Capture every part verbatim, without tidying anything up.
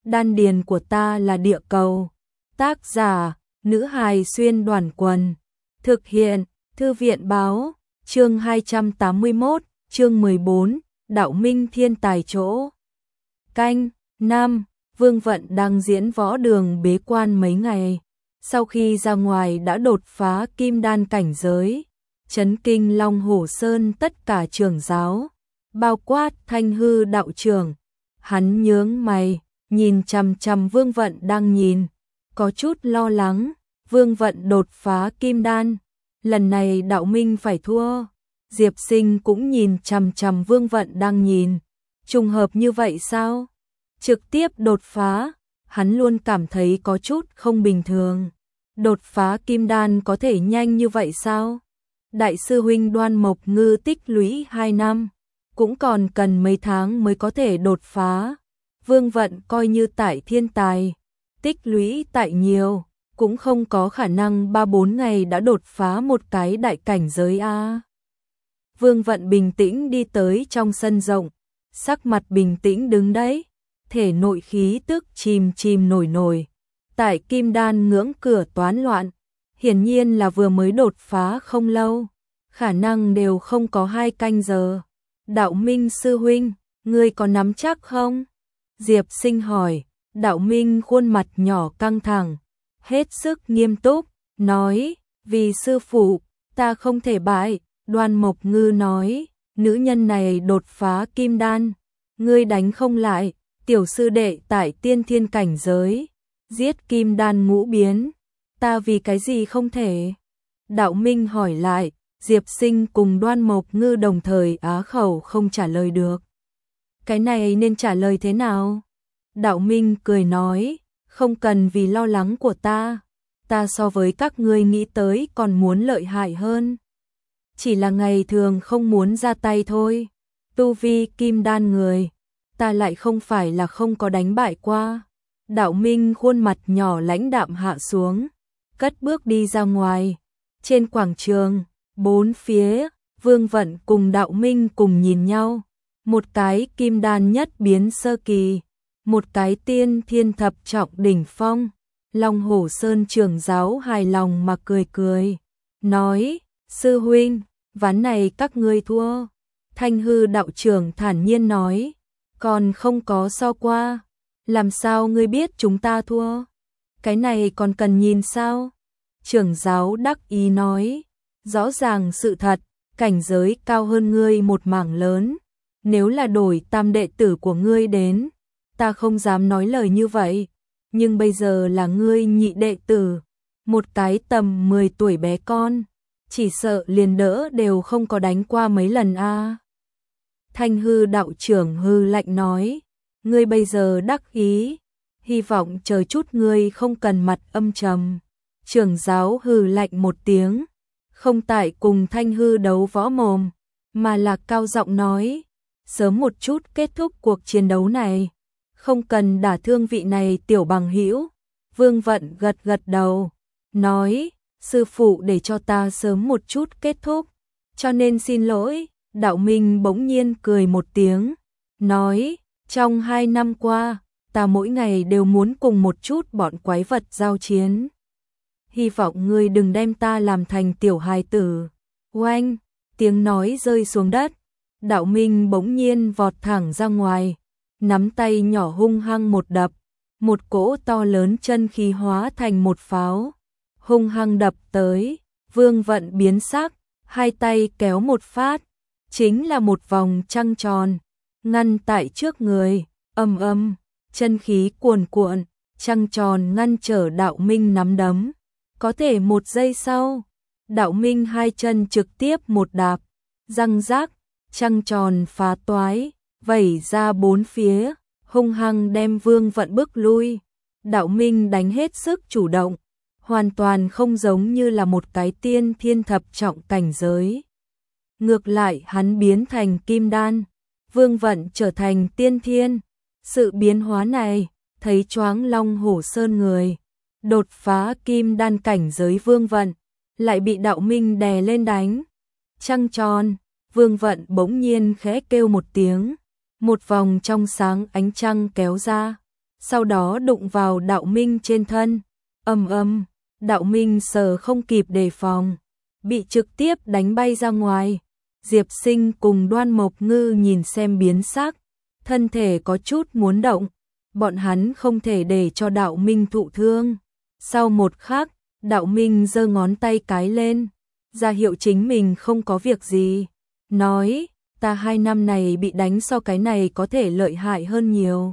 đan điền của ta là địa cầu. Tác giả, nữ hài xuyên đoàn quần. Thực hiện, thư viện báo, chương hai trăm tám mươi mốt, chương mười bốn, Đạo Minh thiên tài chỗ. Canh, năm, Vương Vận đang diễn võ đường bế quan mấy ngày. Sau khi ra ngoài đã đột phá kim đan cảnh giới, chấn kinh Long Hổ Sơn tất cả trưởng giáo, bao quát Thanh Hư đạo trưởng. Hắn nhướng mày, nhìn chằm chằm Vương Vận đang nhìn, có chút lo lắng. Vương Vận đột phá kim đan, lần này Đạo Minh phải thua. Diệp Sinh cũng nhìn chằm chằm Vương Vận đang nhìn, trùng hợp như vậy sao? Trực tiếp đột phá, hắn luôn cảm thấy có chút không bình thường. Đột phá kim đan có thể nhanh như vậy sao? Đại sư huynh Đoan Mộc Ngư tích lũy hai năm, cũng còn cần mấy tháng mới có thể đột phá. Vương Vận coi như tại thiên tài, tích lũy tại nhiều, cũng không có khả năng ba bốn ngày đã đột phá một cái đại cảnh giới a. Vương Vận bình tĩnh đi tới trong sân rộng, sắc mặt bình tĩnh đứng đấy, thể nội khí tức chìm chìm nổi nổi. Tại kim đan ngưỡng cửa toán loạn, hiển nhiên là vừa mới đột phá không lâu, khả năng đều không có hai canh giờ. Đạo Minh sư huynh, ngươi có nắm chắc không? Diệp Sinh hỏi. Đạo Minh khuôn mặt nhỏ căng thẳng, hết sức nghiêm túc, nói, vì sư phụ, ta không thể bại. Đoan Mộc Ngư nói, nữ nhân này đột phá kim đan, ngươi đánh không lại, tiểu sư đệ tại tiên thiên cảnh giới, giết kim đan ngũ biến, ta vì cái gì không thể? Đạo Minh hỏi lại. Diệp Sinh cùng Đoan Mộc Ngư đồng thời á khẩu không trả lời được. Cái này nên trả lời thế nào? Đạo Minh cười nói, không cần vì lo lắng của ta, ta so với các ngươi nghĩ tới còn muốn lợi hại hơn. Chỉ là ngày thường không muốn ra tay thôi. Tu vi kim đan người, ta lại không phải là không có đánh bại qua. Đạo Minh khuôn mặt nhỏ lãnh đạm hạ xuống, cất bước đi ra ngoài. Trên quảng trường, bốn phía, Vương Vận cùng Đạo Minh cùng nhìn nhau. Một cái kim đan nhất biến sơ kỳ, một cái tiên thiên thập trọng đỉnh phong. Long Hổ Sơn trưởng giáo hài lòng mà cười cười, nói, sư huynh, ván này các ngươi thua. Thanh Hư đạo trưởng thản nhiên nói, còn không có so qua, làm sao ngươi biết chúng ta thua? Cái này còn cần nhìn sao? Trưởng giáo đắc ý nói, rõ ràng sự thật, cảnh giới cao hơn ngươi một mảng lớn. Nếu là đổi tam đệ tử của ngươi đến, ta không dám nói lời như vậy. Nhưng bây giờ là ngươi nhị đệ tử, một cái tầm mười tuổi bé con, chỉ sợ liền đỡ đều không có đánh qua mấy lần a. À. Thanh Hư đạo trưởng hư lạnh nói, ngươi bây giờ đắc ý, hy vọng chờ chút ngươi không cần mặt âm trầm. Trưởng giáo hư lạnh một tiếng, không tại cùng Thanh Hư đấu võ mồm, mà là cao giọng nói, sớm một chút kết thúc cuộc chiến đấu này, không cần đả thương vị này tiểu bằng hữu. Vương Vận gật gật đầu, nói, sư phụ để cho ta sớm một chút kết thúc, cho nên xin lỗi. Đạo Minh bỗng nhiên cười một tiếng, nói, trong hai năm qua, ta mỗi ngày đều muốn cùng một chút bọn quái vật giao chiến. Hy vọng ngươi đừng đem ta làm thành tiểu hài tử. Oanh, tiếng nói rơi xuống đất. Đạo Minh bỗng nhiên vọt thẳng ra ngoài, nắm tay nhỏ hung hăng một đập, một cỗ to lớn chân khí hóa thành một pháo, hung hăng đập tới. Vương Vận biến sắc, hai tay kéo một phát, chính là một vòng trăng tròn, ngăn tại trước người, ầm ầm, chân khí cuồn cuộn, trăng tròn ngăn trở Đạo Minh nắm đấm. Có thể một giây sau, Đạo Minh hai chân trực tiếp một đạp, răng rác, trăng tròn phá toái, vẩy ra bốn phía, hung hăng đem Vương Vận bức lui. Đạo Minh đánh hết sức chủ động, hoàn toàn không giống như là một cái tiên thiên thập trọng cảnh giới. Ngược lại hắn biến thành kim đan, Vương Vận trở thành tiên thiên. Sự biến hóa này, thấy choáng Long Hổ Sơn người. Đột phá kim đan cảnh giới Vương Vận, lại bị Đạo Minh đè lên đánh. Trăng tròn, Vương Vận bỗng nhiên khẽ kêu một tiếng, một vòng trong sáng ánh trăng kéo ra, sau đó đụng vào Đạo Minh trên thân. Ầm ầm, Đạo Minh sờ không kịp đề phòng, bị trực tiếp đánh bay ra ngoài. Diệp Sinh cùng Đoan Mộc Ngư nhìn xem biến sắc, thân thể có chút muốn động, bọn hắn không thể để cho Đạo Minh thụ thương. Sau một khắc, Đạo Minh giơ ngón tay cái lên, ra hiệu chính mình không có việc gì, nói, ta hai năm này bị đánh so cái này có thể lợi hại hơn nhiều.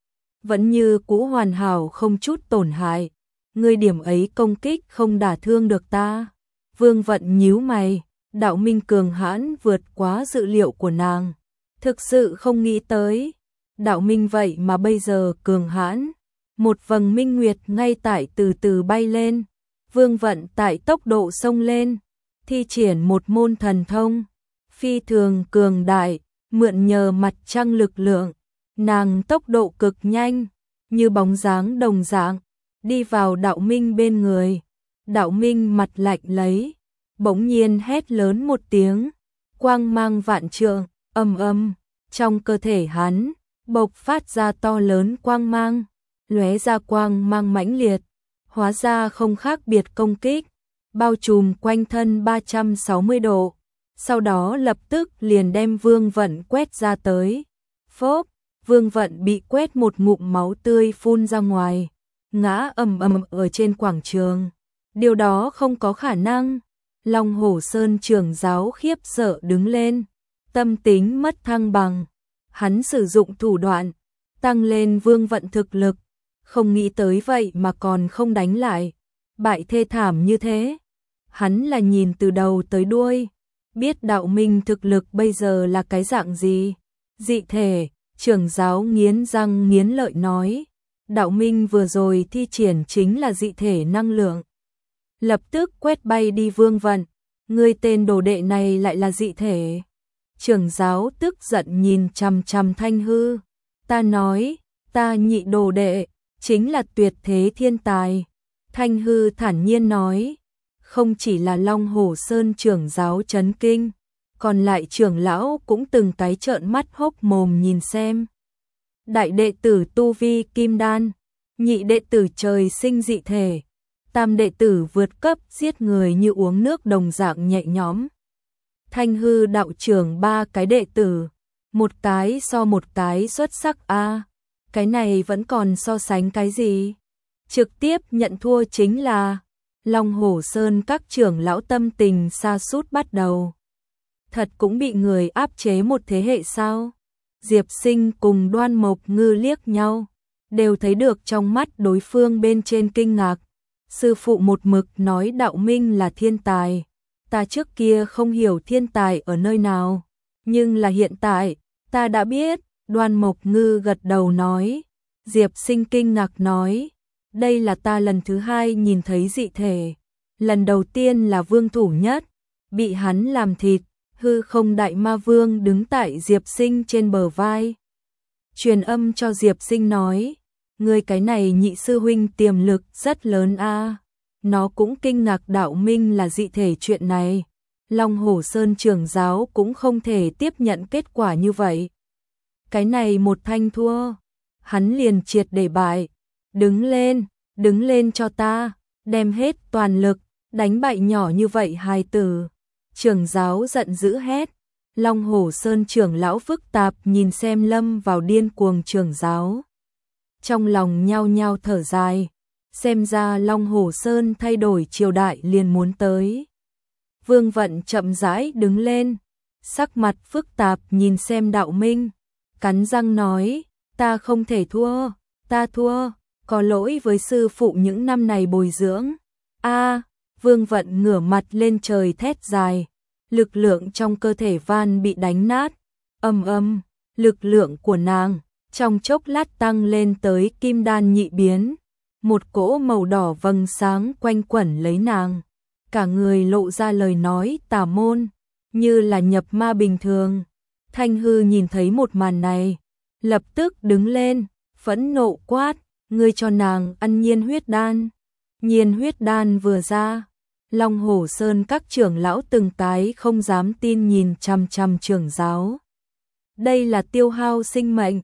Vẫn như cũ hoàn hảo không chút tổn hại, ngươi điểm ấy công kích không đả thương được ta. Vương Vận nhíu mày, Đạo Minh cường hãn vượt quá dự liệu của nàng, thực sự không nghĩ tới. Đạo Minh vậy mà bây giờ cường hãn, một vầng minh nguyệt ngay tại từ từ bay lên, Vương Vận tại tốc độ xông lên, thi triển một môn thần thông, phi thường cường đại, mượn nhờ mặt trăng lực lượng, nàng tốc độ cực nhanh, như bóng dáng đồng dạng, đi vào Đạo Minh bên người. Đạo Minh mặt lạnh lấy, bỗng nhiên hét lớn một tiếng, quang mang vạn trượng, ầm ầm, trong cơ thể hắn bộc phát ra to lớn quang mang, lóe ra quang mang mãnh liệt, hóa ra không khác biệt công kích, bao trùm quanh thân ba trăm sáu mươi độ, sau đó lập tức liền đem Vương Vận quét ra tới. Phốp, Vương Vận bị quét một ngụm máu tươi phun ra ngoài, ngã ầm ầm ở trên quảng trường. Điều đó không có khả năng. Long Hổ Sơn trưởng giáo khiếp sợ đứng lên, tâm tính mất thăng bằng. Hắn sử dụng thủ đoạn, tăng lên Vương Vận thực lực, không nghĩ tới vậy mà còn không đánh lại, bại thê thảm như thế. Hắn là nhìn từ đầu tới đuôi, biết Đạo Minh thực lực bây giờ là cái dạng gì. Dị thể, trưởng giáo nghiến răng nghiến lợi nói, Đạo Minh vừa rồi thi triển chính là dị thể năng lượng. Lập tức quét bay đi Vương Vận, ngươi tên đồ đệ này lại là dị thể. Trưởng giáo tức giận nhìn chằm chằm Thanh Hư, ta nói, ta nhị đồ đệ, chính là tuyệt thế thiên tài. Thanh Hư thản nhiên nói, không chỉ là Long Hổ Sơn trưởng giáo chấn kinh, còn lại trưởng lão cũng từng cái trợn mắt hốc mồm nhìn xem. Đại đệ tử tu vi kim đan, nhị đệ tử trời sinh dị thể, tam đệ tử vượt cấp giết người như uống nước đồng dạng nhẹ nhõm. Thanh Hư đạo trưởng ba cái đệ tử, một cái so một cái xuất sắc a. À, cái này vẫn còn so sánh cái gì? Trực tiếp nhận thua chính là Long Hổ Sơn các trưởng lão tâm tình sa sút bắt đầu. Thật cũng bị người áp chế một thế hệ sao? Diệp Sinh cùng Đoan Mộc Ngư liếc nhau, đều thấy được trong mắt đối phương bên trên kinh ngạc. Sư phụ một mực nói Đạo Minh là thiên tài, ta trước kia không hiểu thiên tài ở nơi nào, nhưng là hiện tại, ta đã biết. Đoan Mộc Ngư gật đầu nói. Diệp Sinh kinh ngạc nói, đây là ta lần thứ hai nhìn thấy dị thể, lần đầu tiên là Vương Thủ Nhất, bị hắn làm thịt, hư không đại ma vương đứng tại Diệp Sinh trên bờ vai. Truyền âm cho Diệp Sinh nói, người cái này nhị sư huynh tiềm lực rất lớn a. À. Nó cũng kinh ngạc Đạo Minh là dị thể chuyện này. Long Hổ Sơn trưởng giáo cũng không thể tiếp nhận kết quả như vậy. Cái này một thanh thua, hắn liền triệt để bại. Đứng lên, đứng lên cho ta, đem hết toàn lực, đánh bại nhỏ như vậy hài tử. Trưởng giáo giận dữ hét. Long Hổ Sơn trưởng lão phức tạp nhìn xem lâm vào điên cuồng trưởng giáo. Trong lòng nhao nhao thở dài, xem ra Long Hổ Sơn thay đổi triều đại liền muốn tới. Vương Vận chậm rãi đứng lên, sắc mặt phức tạp nhìn xem Đạo Minh, cắn răng nói, ta không thể thua, ta thua, có lỗi với sư phụ những năm này bồi dưỡng. A, à, Vương Vận ngửa mặt lên trời thét dài, lực lượng trong cơ thể van bị đánh nát, ầm ầm, lực lượng của nàng trong chốc lát tăng lên tới kim đan nhị biến, một cỗ màu đỏ vầng sáng quanh quẩn lấy nàng, cả người lộ ra lời nói tà môn, như là nhập ma bình thường. Thanh Hư nhìn thấy một màn này, lập tức đứng lên, phẫn nộ quát, ngươi cho nàng ăn nhiên huyết đan. Nhiên huyết đan vừa ra, Long Hổ Sơn các trưởng lão từng cái không dám tin nhìn chằm chằm trưởng giáo. Đây là tiêu hao sinh mệnh,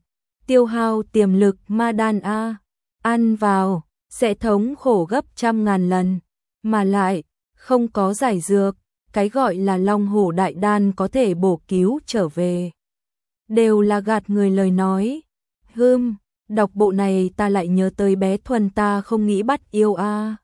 tiêu hao tiềm lực ma đan a, ăn vào sẽ thống khổ gấp trăm ngàn lần, mà lại không có giải dược, cái gọi là long hổ đại đan có thể bổ cứu trở về. Đều là gạt người lời nói. Hưm, đọc bộ này ta lại nhớ tới bé Thuần ta không nghĩ bắt yêu a.